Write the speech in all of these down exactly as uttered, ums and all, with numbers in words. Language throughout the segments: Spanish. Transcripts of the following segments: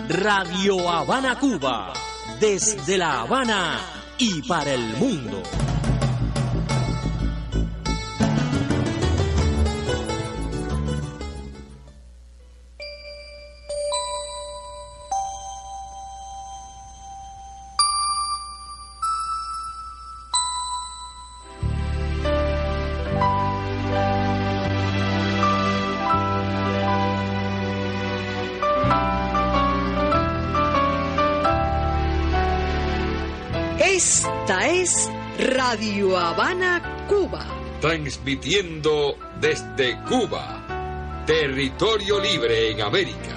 Radio Habana, Cuba, desde La Habana y para el mundo. Esta es Radio Habana, Cuba. Transmitiendo desde Cuba, territorio libre en América.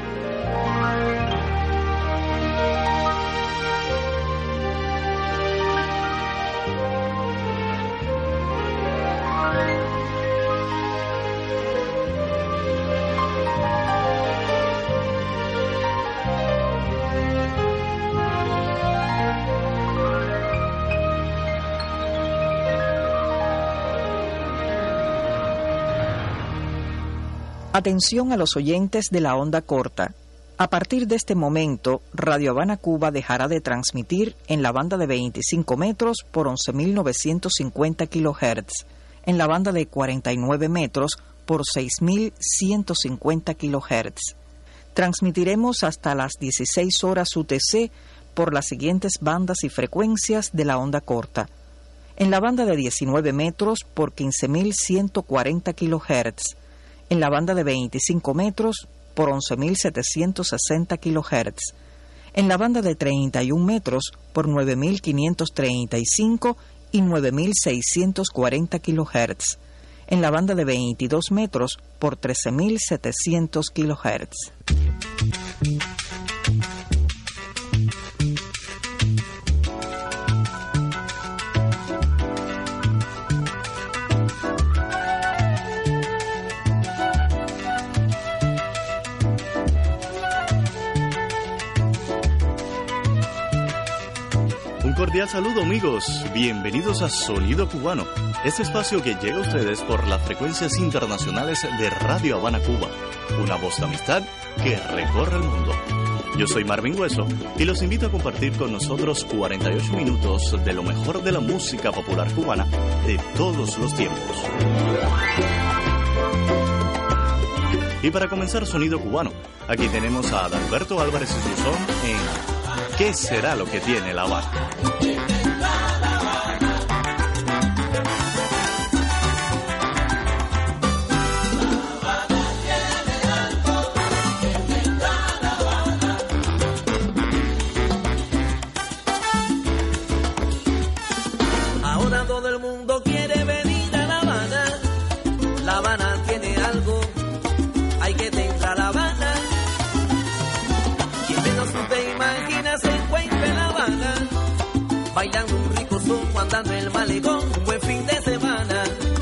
Atención a los oyentes de la onda corta. A partir de este momento, Radio Habana Cuba dejará de transmitir en la banda de veinticinco metros por once mil novecientos cincuenta kilohertz, en la banda de cuarenta y nueve metros por seis mil ciento cincuenta kilohertz. Transmitiremos hasta las dieciséis horas U T C por las siguientes bandas y frecuencias de la onda corta. En la banda de diecinueve metros por quince mil ciento cuarenta kilohertz, en la banda de veinticinco metros por once mil setecientos sesenta kilohertz, en la banda de treinta y un metros por nueve mil quinientos treinta y cinco y nueve mil seiscientos cuarenta kilohertz, en la banda de veintidós metros por trece mil setecientos kilohertz. Cordial saludo, amigos, bienvenidos a Sonido Cubano, este espacio que llega a ustedes por las frecuencias internacionales de Radio Habana Cuba, una voz de amistad que recorre el mundo. Yo soy Marvin Hueso y los invito a compartir con nosotros cuarenta y ocho minutos de lo mejor de la música popular cubana de todos los tiempos. Y para comenzar Sonido Cubano, aquí tenemos a Adalberto Álvarez y su son en ¿Qué será lo que tiene La Habana? Ahora todo el mundo quiere venir a La Habana. La Habana tiene algo, hay que entrar a La Habana. Quien menos tú te imaginas se encuentra en La Habana, bailando un rico son, andando en el malecón, un buen fin de semana.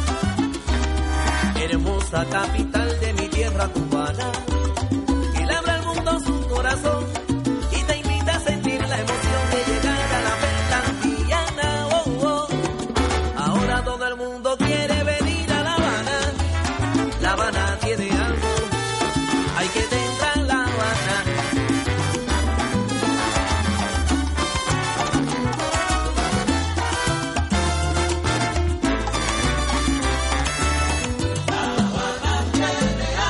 Hermosa capital de mi tierra cubana, que le abra al mundo su corazón y te invita a sentir la emoción de llegar a la venta antillana. Oh, oh. Ahora todo el mundo quiere venir a La Habana. La Habana tiene algo, hay que entrar a La Habana. La Habana tiene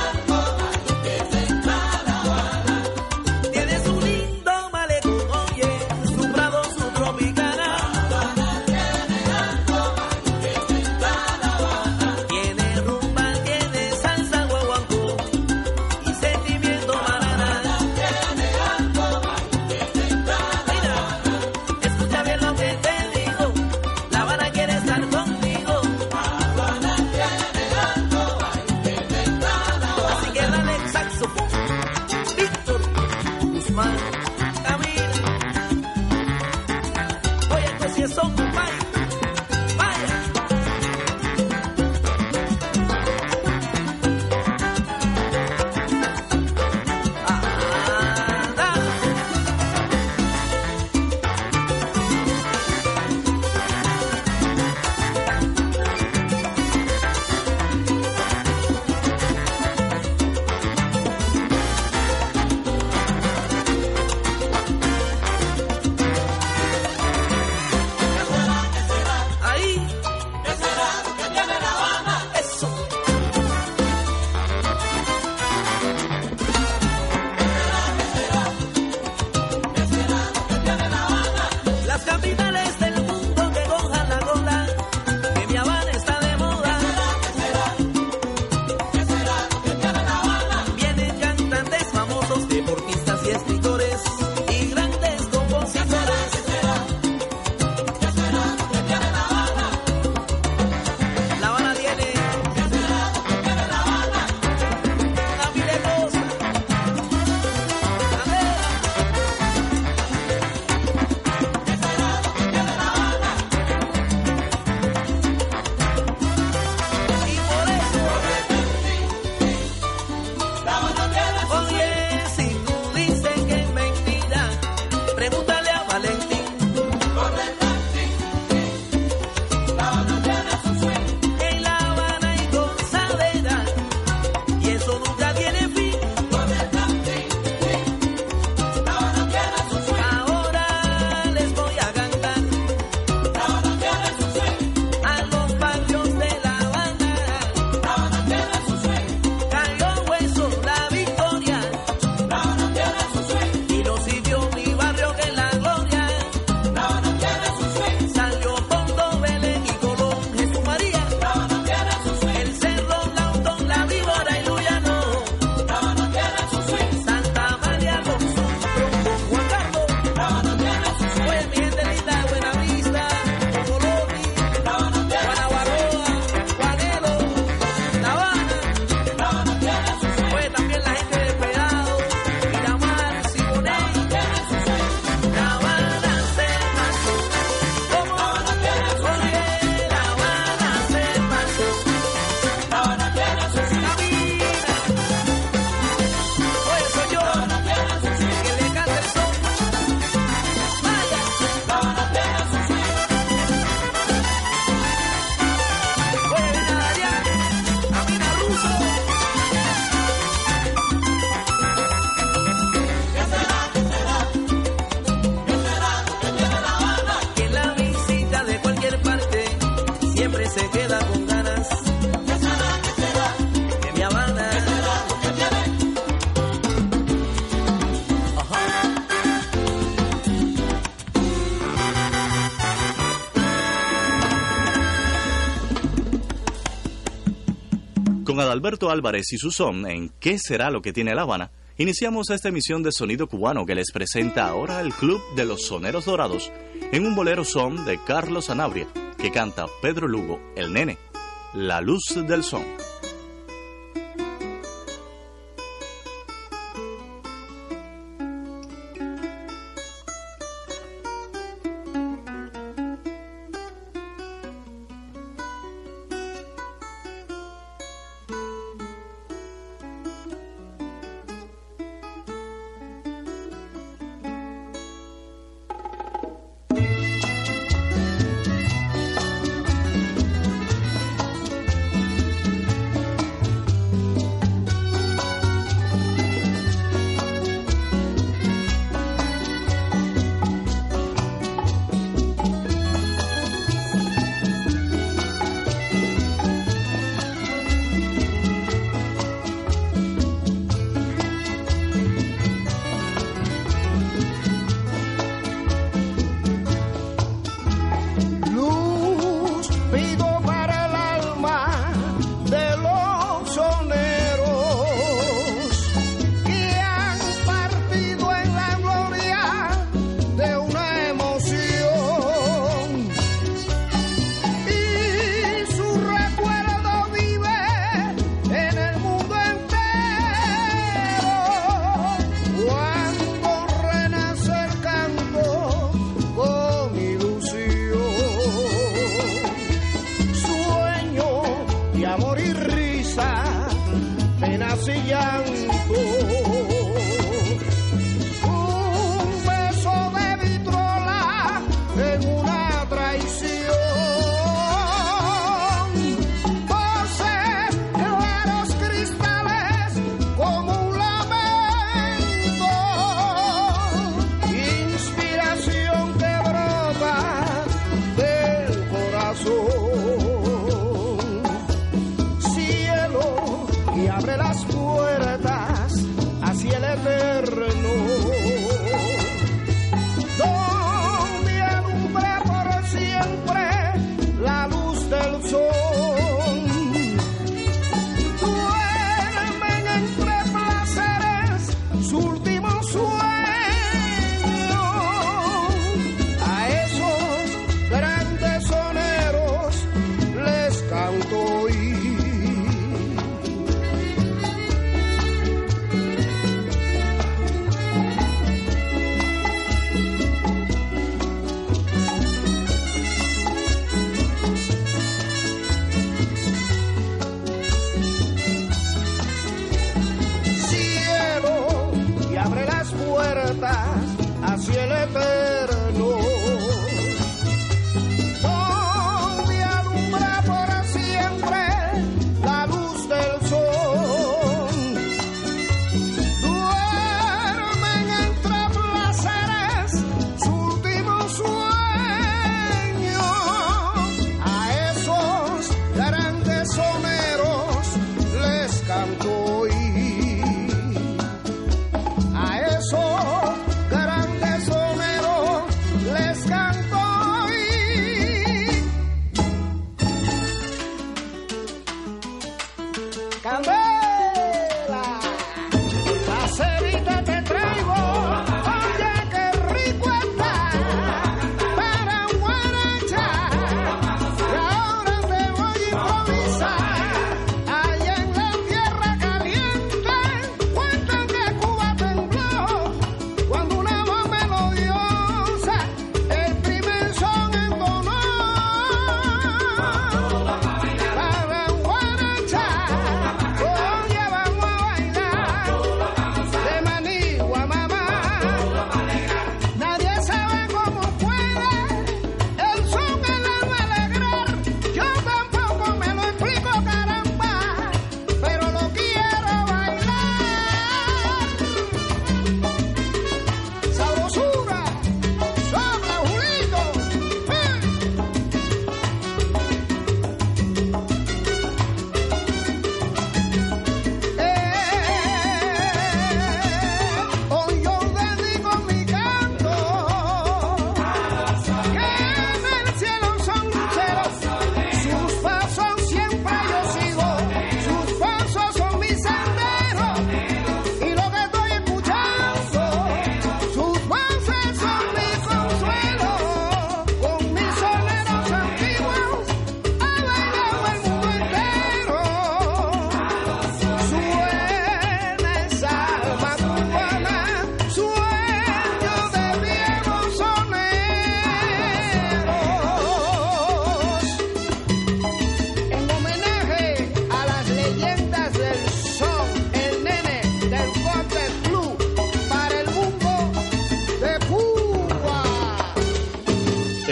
Alberto Álvarez y su son en ¿Qué será lo que tiene La Habana?, iniciamos esta emisión de Sonido Cubano que les presenta ahora el Club de los Soneros Dorados en un bolero son de Carlos Sanabria, que canta Pedro Lugo, el nene, La Luz del Son.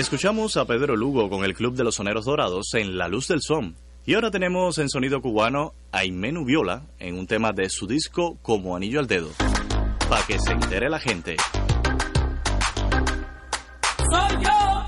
Escuchamos a Pedro Lugo con el Club de los Soneros Dorados en La Luz del Son. Y ahora tenemos en sonido cubano a Aimé Nubiola en un tema de su disco Como Anillo al Dedo. Pa' que se entere la gente. Soy yo,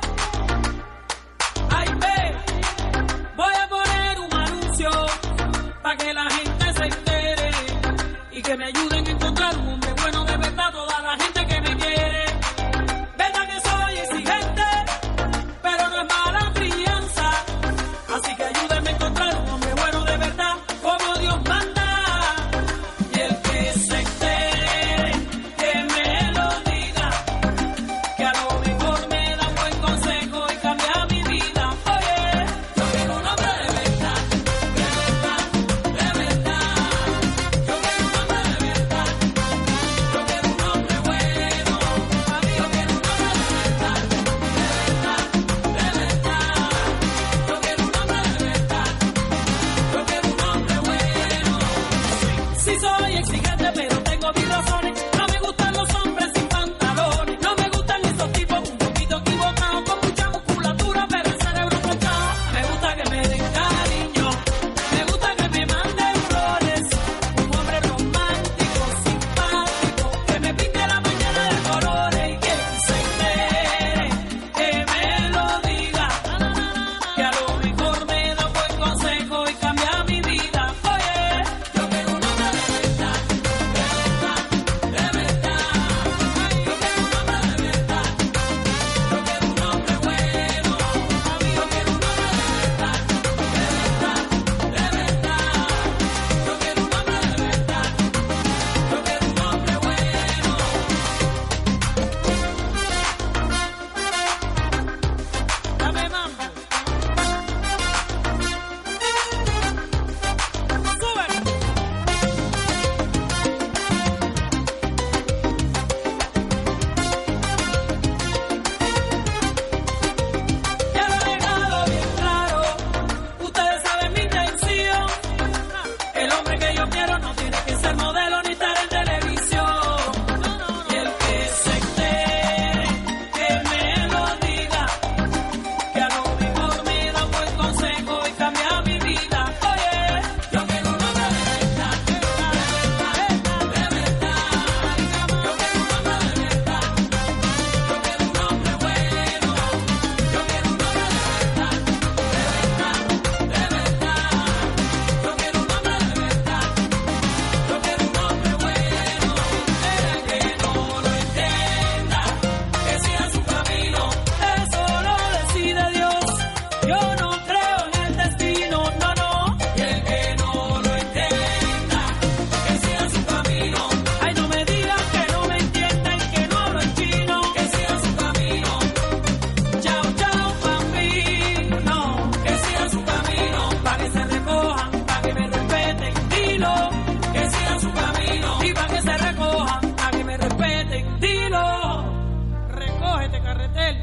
Aimé. Voy a poner un anuncio pa' que la gente se entere y que me ayuden a encontrar un hombre bueno de verdad, toda la gente que me quiere. Verdad que soy exigente, pero no es mala crianza, así que ayúdenme a encontrar un hombre bueno de verdad, como Dios manda. Y el que se entere, que me lo diga, que a lo mejor me da un buen consejo y cambia mi vida. Oye, yo quiero un hombre de verdad, de verdad, de verdad. Yo quiero un hombre de verdad, yo quiero un hombre bueno. A mí yo quiero un hombre de verdad, de verdad, de verdad. Yo quiero un hombre de verdad, yo quiero un hombre bueno. Sí soy exigente, pero tengo mis razones. No me gustan los hombres sin pantalones. No me gustan esos tipos un poquito equivocados, con mucha musculatura, pero el cerebro tocado. Me gusta que me den cariño, me gusta que me manden flores. Un hombre romántico, simpático, que me pinte la mañana de colores. Y que se entere, que me lo diga, que a lo mejor me da un buen consejo y cambia mi vida. Oye, yo quiero un hombre de verdad, de verdad, de verdad. Yo quiero un hombre de verdad, yo quiero un hombre bueno. A mí yo quiero un hombre de verdad, de verdad, de verdad. Yo quiero un hombre de verdad, yo quiero un hombre bueno. Dame mambo. Súbelo. Ya lo he dejado bien claro, ustedes saben mi intención. El hombre que yo quiero no tiene que ser modelo ni estar en televisión. Y el que se entere, que me lo diga, que a lo mejor me da un buen consejo y cambia mi vida. Oye, yo quiero un hombre de verdad, de verdad, de verdad. Yo quiero un hombre de verdad, yo quiero un hombre bueno. Yo quiero un hombre de verdad, de verdad, de verdad. Yo quiero un hombre de verdad, yo quiero un hombre bueno. El que no lo entienda, que siga su camino, eso lo decide Dios. Yo no creo en el destino, no, no. Y el que no lo entienda, que siga su camino. Ay, no me digan que no me entienden, que no hablo en chino, que siga su camino. Chao, chao, bambino, que siga su camino, pa' que se recojan, pa' que me respeten, dilo, que siga su camino, y pa' que se recojan, pa' que me respeten, dilo, recógete, carretel.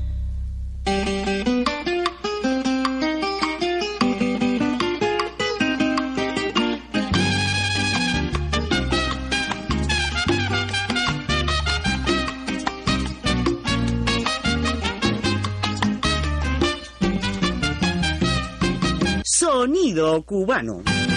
Sonido cubano.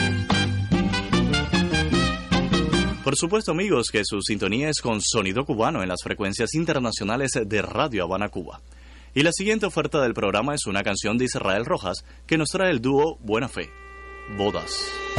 Por supuesto, amigos, que su sintonía es con Sonido Cubano en las frecuencias internacionales de Radio Habana, Cuba. Y la siguiente oferta del programa es una canción de Israel Rojas que nos trae el dúo Buena Fe, Bodas.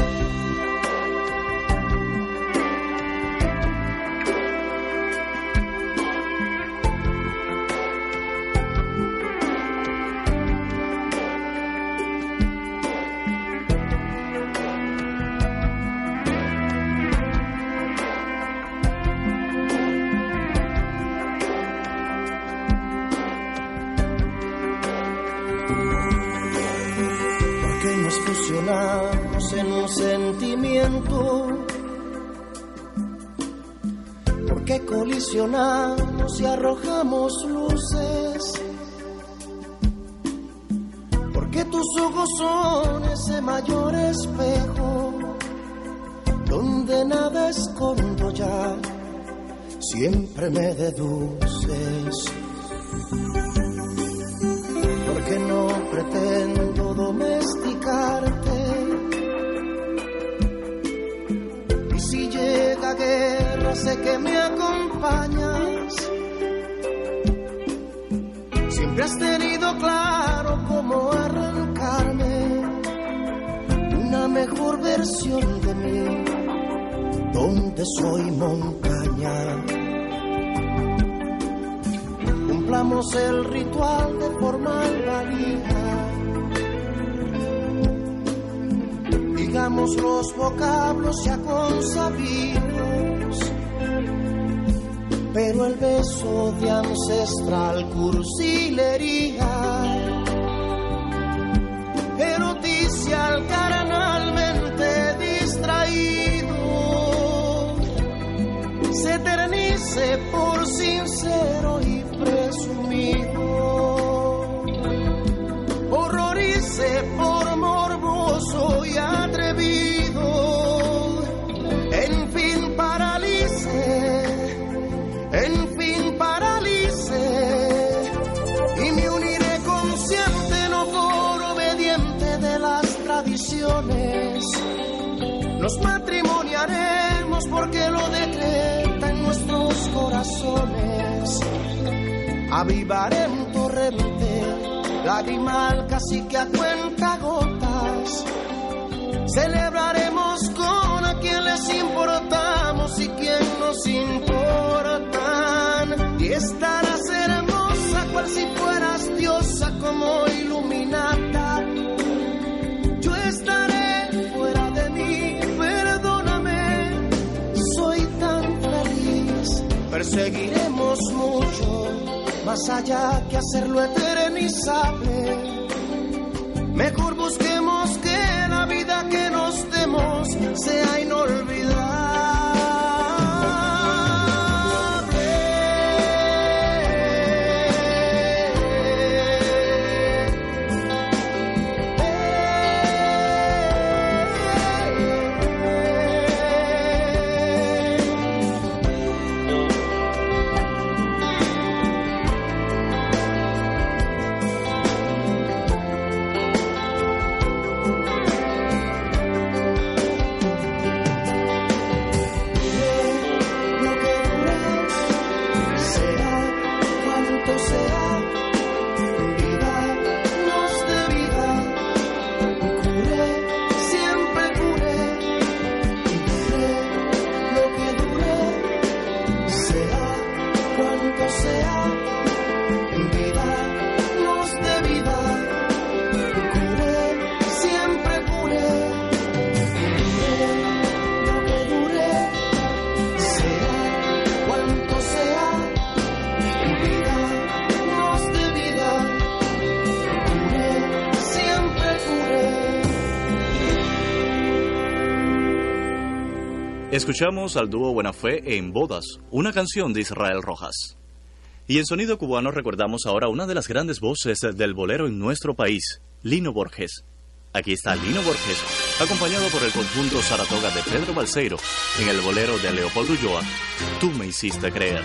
Porque nos fusionamos en un sentimiento, porque colisionamos y arrojamos luces, porque tus ojos son ese mayor espejo donde nada escondo ya, siempre me deduces. que no pretendo domesticarte. Y si llega guerra, sé que me acompañas. Siempre has tenido claro cómo arrancarme una mejor versión de mí, donde soy montaña. Cumplamos el ritual de formal valía. Digamos los vocablos ya consabidos, pero el beso de ancestral cursilería eroticia al carnalmente distraído, se eternice por sincero y presumido, horrorice por morboso y atrevido, en fin paralice, en fin paralice, y me uniré consciente, no por obediente de las tradiciones. Nos matrimoniaremos porque lo decretan nuestros corazones. Avivaré un torrente lagrimal casi que a cuenta gotas. Celebraremos con a quien les importamos y quien nos importan. Y estarás hermosa cual si fueras diosa como iluminata. Yo estaré fuera de mí, perdóname, soy tan feliz. Perseguiremos mucho, más allá que hacerlo eternizable. Mejor busquemos que la vida que nos demos sea inolvidable. Escuchamos al dúo Buena Fe en Bodas, una canción de Israel Rojas. Y en Sonido Cubano recordamos ahora una de las grandes voces del bolero en nuestro país, Lino Borges. Aquí está Lino Borges, acompañado por el conjunto Saratoga de Pedro Balseiro, en el bolero de Leopoldo Ulloa, Tú me hiciste creer.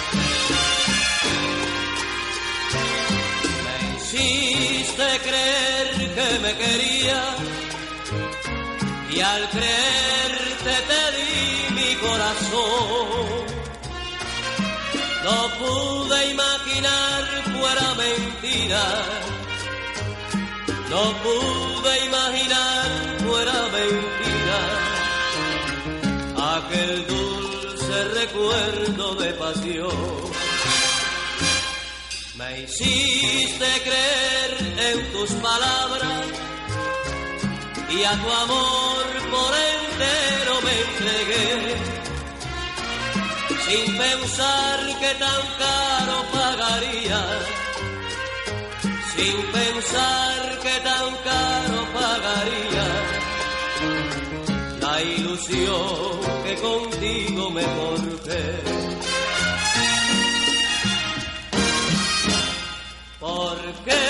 Me hiciste creer que me quería, y al creerte te di mi corazón. No pude imaginar fuera mentira, no pude imaginar fuera mentira aquel dulce recuerdo de pasión. Me hiciste creer en tus palabras y a tu amor por entero me entregué, sin pensar que tan caro pagaría, sin pensar que tan caro pagaría la ilusión que contigo me forjé. ¿Por qué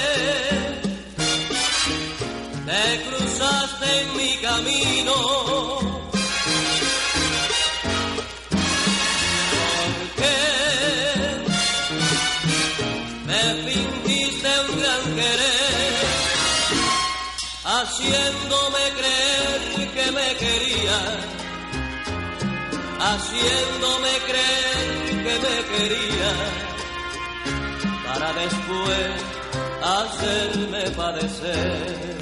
te cruzaste en mi camino? ¿Por qué me fingiste un gran querer? haciéndome creer que me quería, haciéndome creer que me quería, para después hacerme padecer.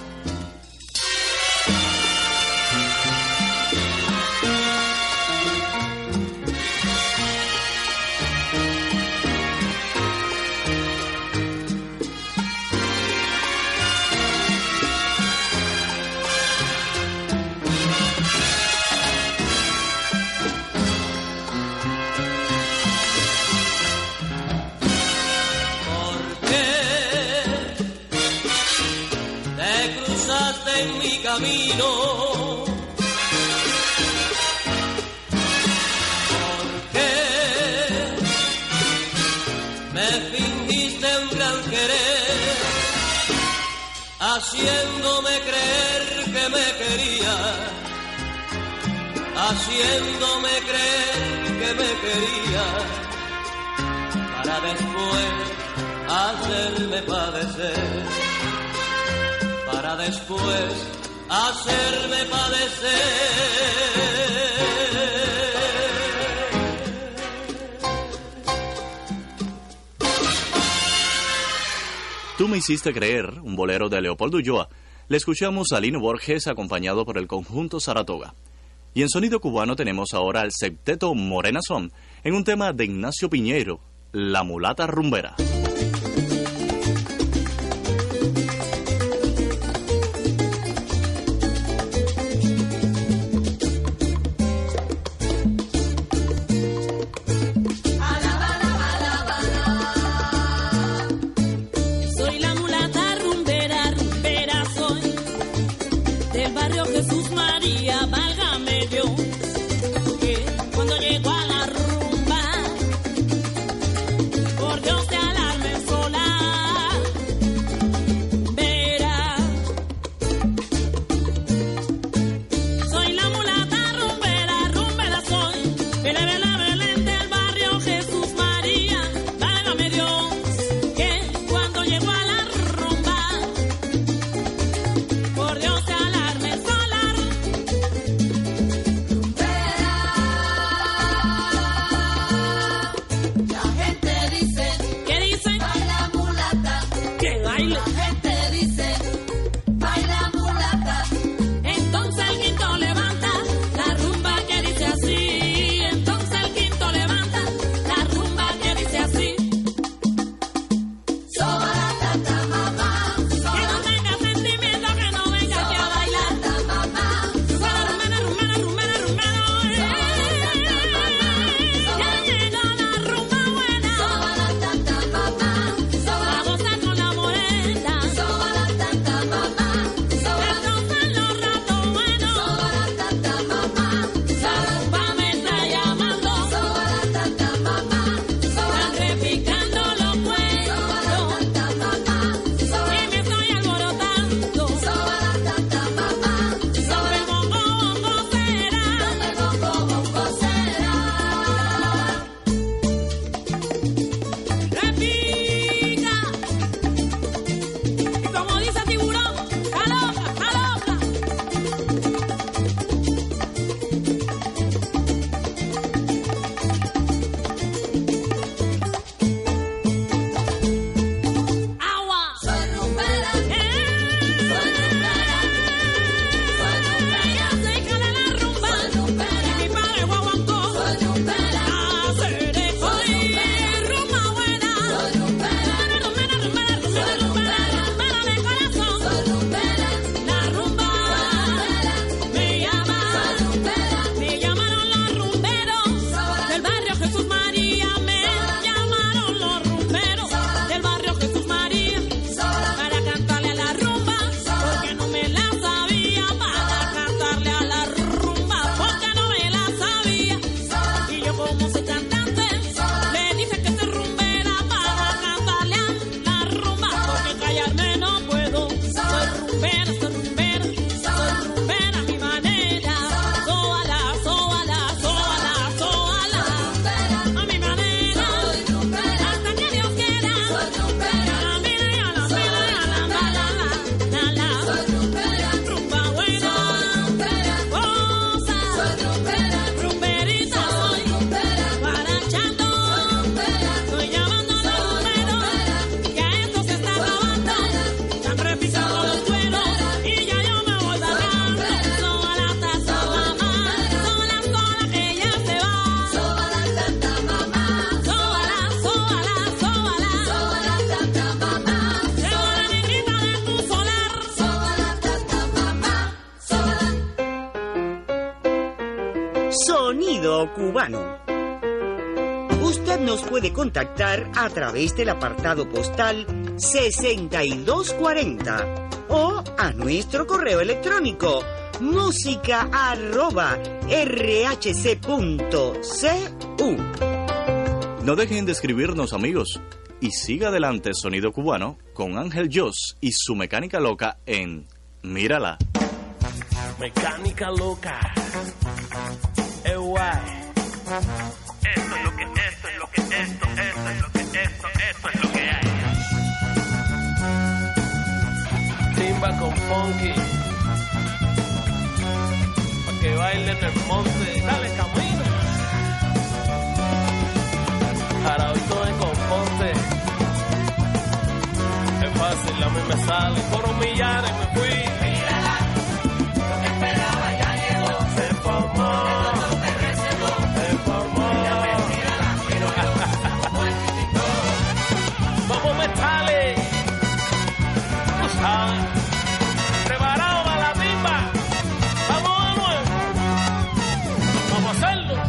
En mi camino, porque me fingiste un gran querer, haciéndome creer que me quería, haciéndome creer que me quería, para después hacerme padecer. Para después hacerme padecer. Tú me hiciste creer, un bolero de Leopoldo Ulloa. Le escuchamos a Lino Borges acompañado por el conjunto Saratoga. Y en sonido cubano tenemos ahora al septeto Morena Son en un tema de Ignacio Piñeiro, La mulata rumbera. Entonces Sonido Cubano. Usted nos puede contactar a través del apartado postal sesenta y dos cuarenta o a nuestro correo electrónico música arroba rhc punto cu. No dejen de escribirnos, amigos, y siga adelante Sonido Cubano con Ángel Joss y su mecánica loca en Mírala. Mecánica loca. Eh, guay. Esto es lo que, esto es lo que, esto, esto es lo que, esto, esto es lo que hay. Timba con funky. Pa' que baile en el monte. Dale, camina. Jarabito de componte. Es fácil, a mí me sale. Por un millar y me fui. Mírala. Lo que esperaba ya llegó. Se formó. Vamos metales, tú sabes, preparado para la timba, vamos de nuevo, vamos a hacerlo.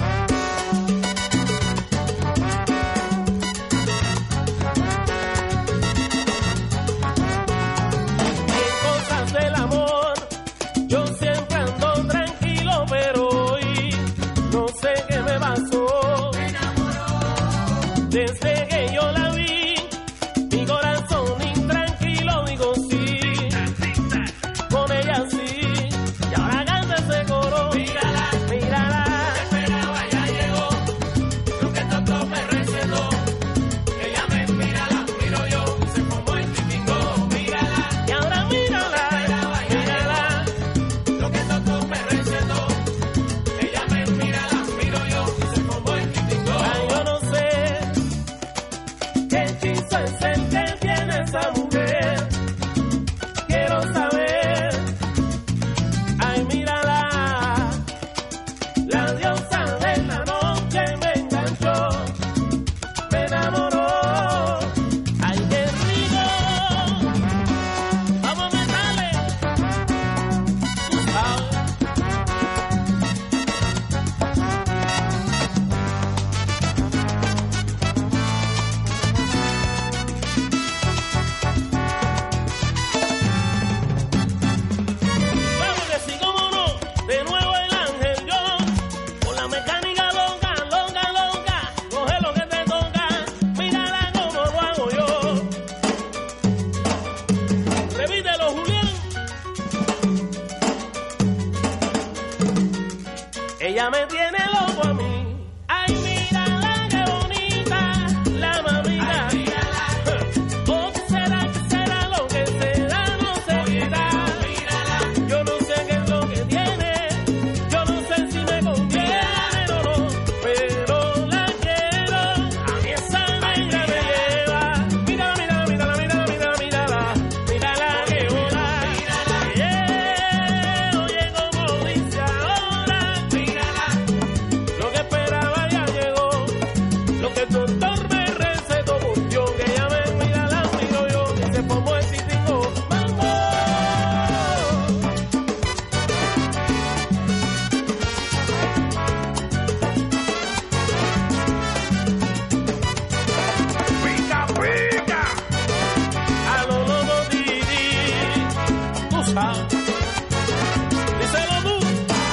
En cosas del amor, yo siempre ando tranquilo, pero hoy no sé qué me pasó. Me enamoró desde que yo la vi. Ella me tiene loco a mí. Ay, mírala, qué bonita, la mamita. Ay, mírala. ¿O qué será, qué será lo que será? No sé qué da. Mírala. Yo no sé qué es lo que tiene. Yo no sé si me conviene o no. Pero la quiero. A mí esa negra me lleva. Mírala, mírala, mírala, mírala, mírala, mírala. Mírala, qué bonita. Mírala. Yeah, oye, como dice ahora. Lo que esperaba ya llegó, lo que el doctor me recetó murió, que ella me mira, la miro yo, y se formó el titingo, mambo. Pica, pica, a lo loco tiri, tú sabes, díselo tú.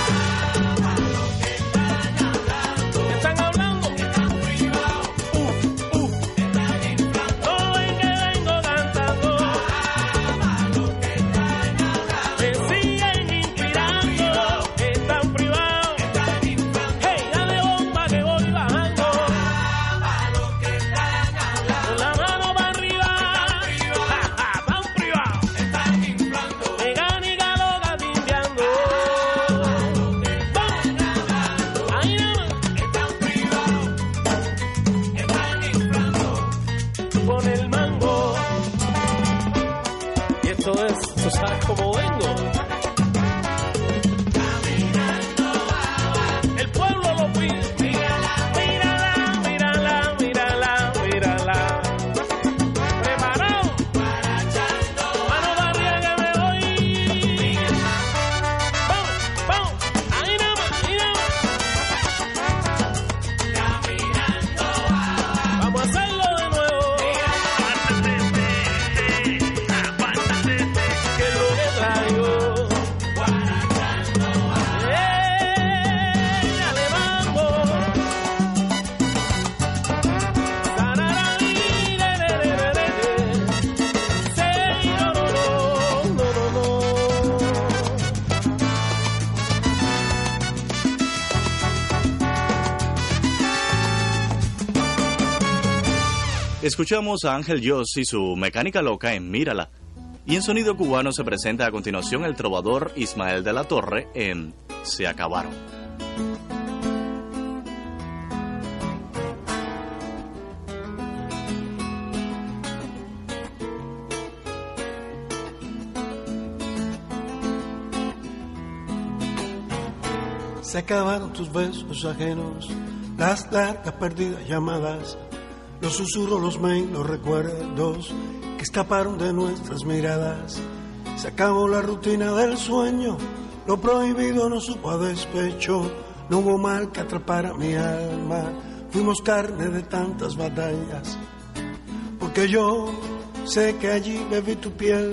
Están hablando, están privados, uh, uh, están inflando. No ven que vengo cantando, ama lo que están hablando. Me siguen inspirando, están privados, están inflando. Hey, dale bomba que voy bajando, ama lo que están hablando. Con la mano para arriba, están privados, están inflando. Mecánica loca timbiando, ama lo que están hablando. Ahí nada más. Con el mango. Y esto es, tú sabes cómo vengo. Caminando abajo. El pueblo lo pide. Mírala, mírala, mírala, mírala, mírala. Preparado. Marachando. Mano para arriba que me voy. Vamos, vamos. Ahí nada más, ahí nada más. Escuchamos a Ángel Yoss y su Mecánica Loca en Mírala. Y en Sonido Cubano se presenta a continuación el trovador Ismael de la Torre en Se Acabaron. Se acabaron tus besos ajenos, las largas perdidas llamadas, los susurros, los mails, los recuerdos que escaparon de nuestras miradas. Se acabó la rutina del sueño, lo prohibido no supo a despecho, no hubo mal que atrapara mi alma, fuimos carne de tantas batallas, porque yo sé que allí bebí tu piel,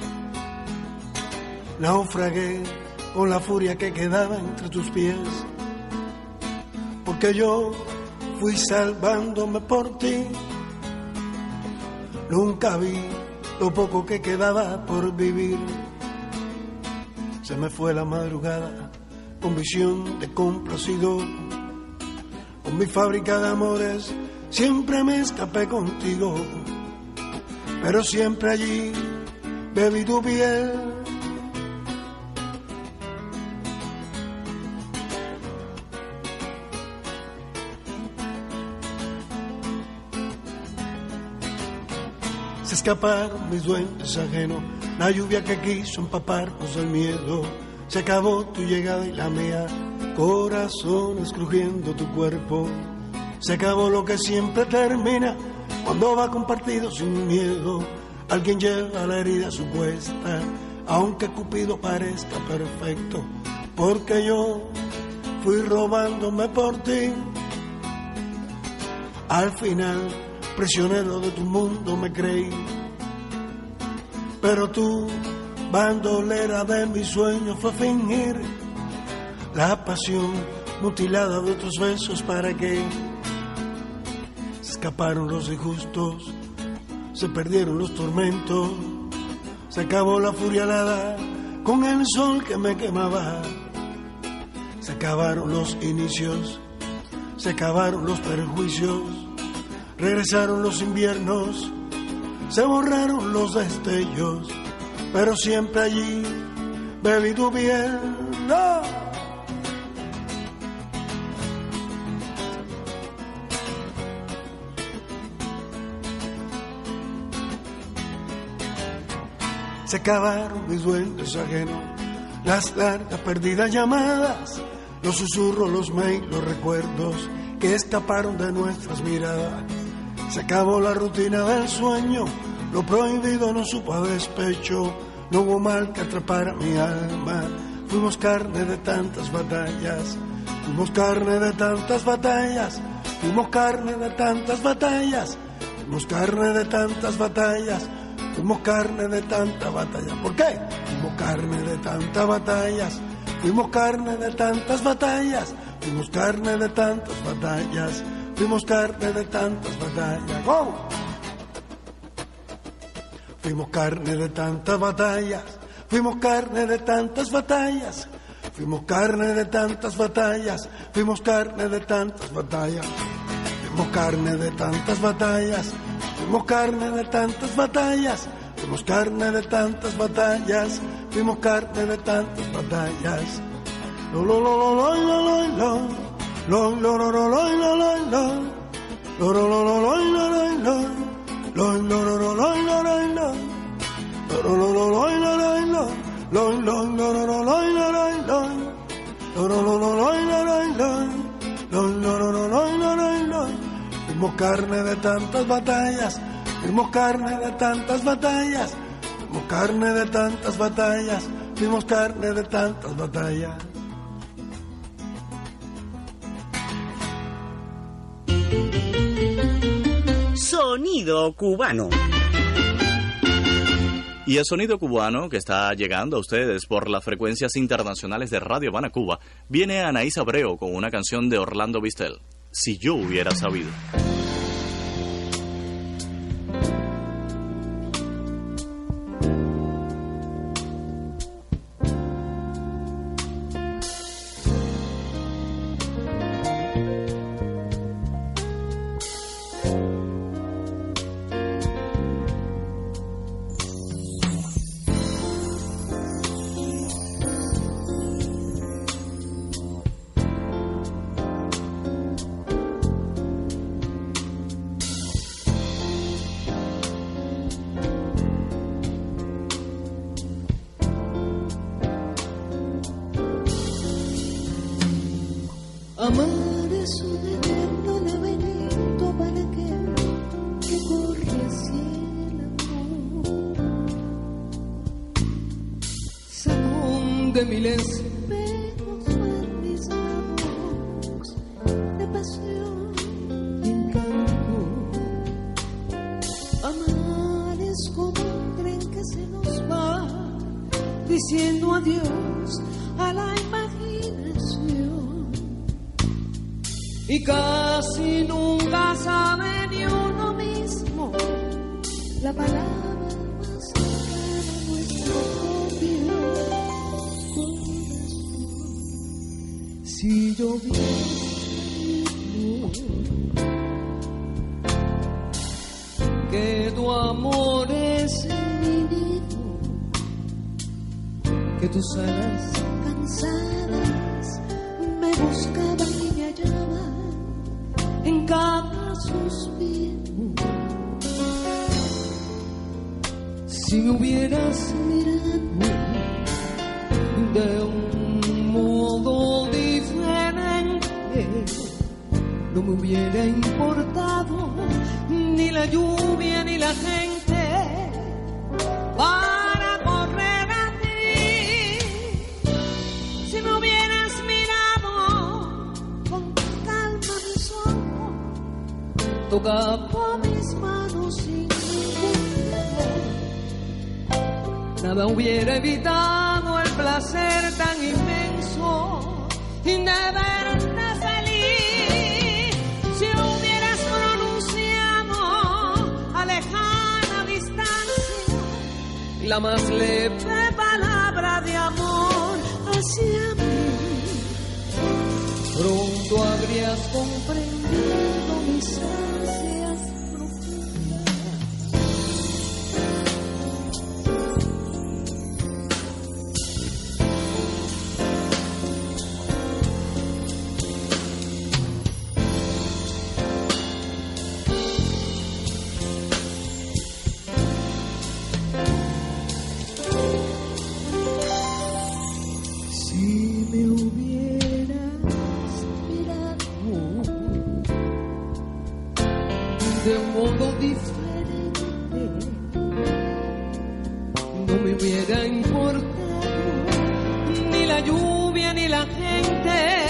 naufragué con la furia que quedaba entre tus pies, porque yo fui salvándome por ti, nunca vi lo poco que quedaba por vivir. Se me fue la madrugada con visión de complacido, con mi fábrica de amores siempre me escapé contigo, pero siempre allí bebí tu piel. Se escaparon mis duendes ajenos, la lluvia que quiso empaparnos del miedo. Se acabó tu llegada y la mía, corazones crujiendo tu cuerpo. Se acabó lo que siempre termina cuando va compartido sin miedo. Alguien lleva la herida supuesta, aunque Cupido parezca perfecto, porque yo fui robándome por ti. Al final, prisionero de tu mundo me creí, pero tú, bandolera de mis sueños, fue fingir la pasión mutilada de otros besos. ¿Para qué? Se escaparon los injustos, se perdieron los tormentos, se acabó la furia alada con el sol que me quemaba. Se acabaron los inicios, se acabaron los perjuicios, regresaron los inviernos, se borraron los destellos, pero siempre allí bebí tu piel. ¡No! Se acabaron mis duendes ajenos, las largas perdidas llamadas, los susurros, los mails, los recuerdos que escaparon de nuestras miradas. Se acabó la rutina del sueño, lo prohibido no supo a despecho, no hubo mal que atrapara mi alma. Fuimos carne de tantas batallas, fuimos carne de tantas batallas, fuimos carne de tantas batallas, fuimos carne de tantas batallas, fuimos carne de tantas batallas. ¿Por qué? Fuimos carne de tantas batallas, fuimos carne de tantas batallas, fuimos carne de tantas batallas, fuimos carne de tantas batallas. ¿Cómo? Fuimos carne de tantas batallas, fuimos carne de tantas batallas, fuimos carne de tantas batallas, fuimos carne de tantas batallas, fuimos carne de tantas batallas, fuimos carne de tantas batallas, fuimos carne de tantas batallas, fuimos carne de tantas batallas. Lo lo lo lo lo lo lo lo lo lo lo lo lo lo lo lo lo lo. Fuimos carne de tantas batallas, fuimos carne de tantas batallas, fuimos carne de tantas batallas, fuimos carne de tantas batallas. Sonido cubano. Y el sonido cubano que está llegando a ustedes por las frecuencias internacionales de Radio Habana Cuba viene Anaís Abreu con una canción de Orlando Vistel, Si yo hubiera sabido. mil espejos barnizados de pasión y encanto. Amar es como un tren que se nos va diciendo adiós a la imaginación, y casi nunca sabe ni uno mismo la palabra más cercana a nuestro propio corazón. Si yo vivo que tu amor es mi nido, que tus alas cansadas me buscaban y me hallaban en cada suspiro. Si me hubieras mirado de un modo diferente, no me hubiera importado ni la lluvia ni la gente para correr a ti. Si me hubieras mirado con calma mis ojos, tocado mis manos sin ningún temor, nada hubiera evitado el placer tan inmenso de verte feliz. Si hubieras pronunciado a lejana distancia la más leve palabra de amor hacia mí, pronto habrías comprendido mis ansias profundas. De un modo diferente, no me hubiera importado ni la lluvia ni la gente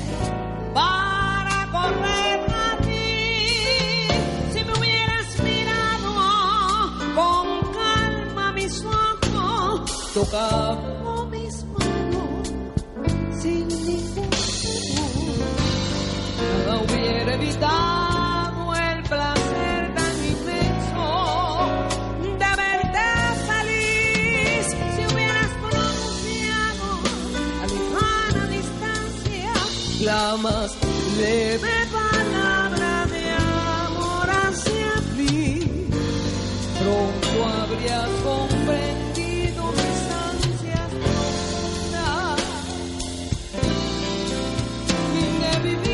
para correr a ti. Si me hubieras mirado con calma mis ojos, tocado mis manos sin ningún temor, nada hubiera evitado placer tan inmenso de verte feliz. Si hubieras pronunciado a lejana distancia la más leve palabra de amor hacia mí, pronto habrías comprendido mis ansias profundas de vivir.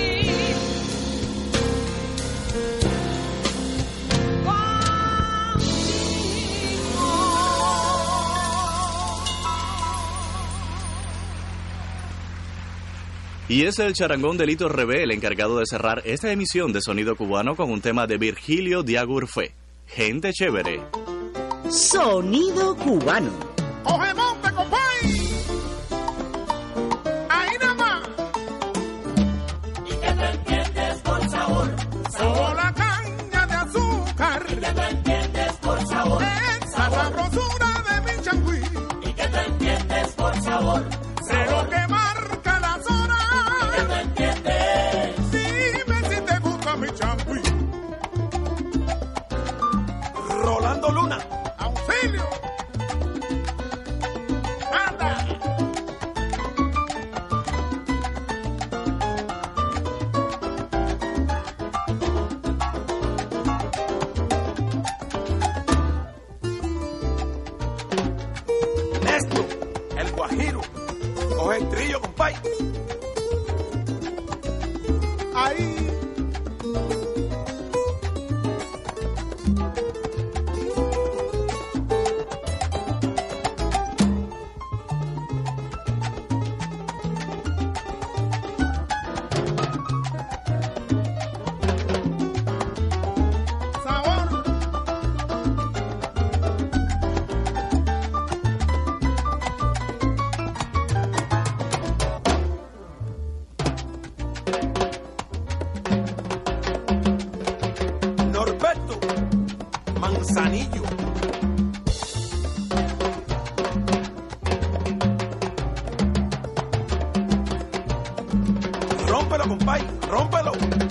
Y es el charangón de Lito Rebé el encargado de cerrar esta emisión de Sonido Cubano con un tema de Virgilio Diagurfé, Gente Chévere. Sonido Cubano. ¡Coge monte, compay! ¡Ahí nada más! ¿Y qué tú entiendes por sabor? Solo la caña de azúcar. ¿Y qué tú entiendes por sabor? Esa sabrosura de mi changüí. ¿Y qué tú entiendes por sabor? Sé lo que marca la zona. ¿Y qué tú entiendes? Dime si te gusta mi changüí. Rolando Luna. ¡Auxilio! ¡Anda! Manzanillo. Rómpelo, compay, rómpelo.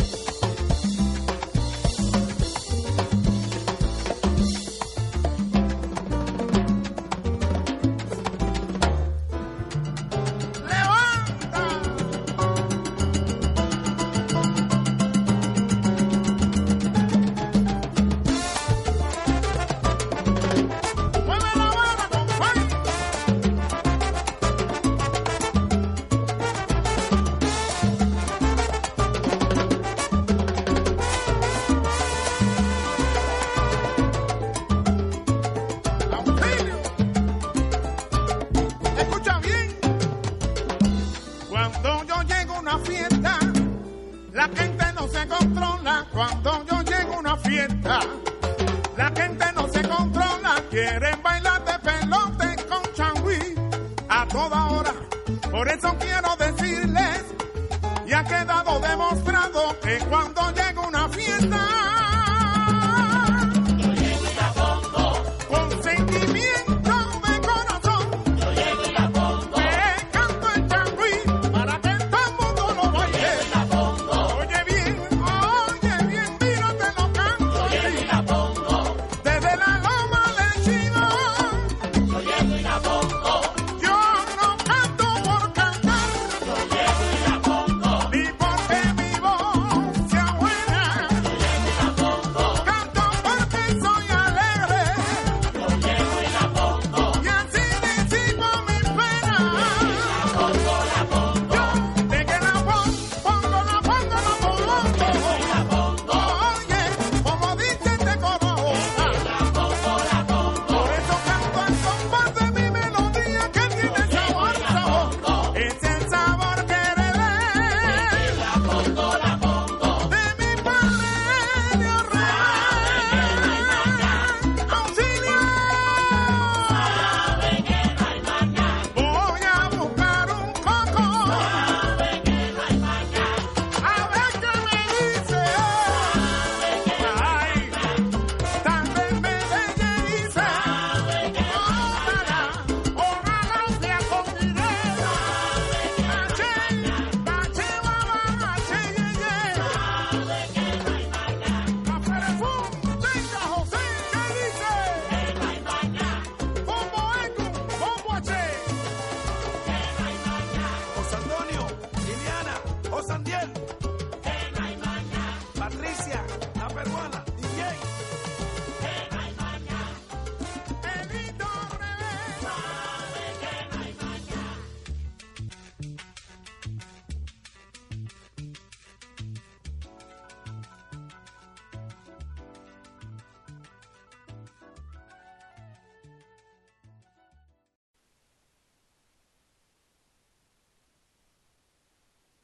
Por eso quiero decirles, y ha quedado demostrado que cuando llega una fiesta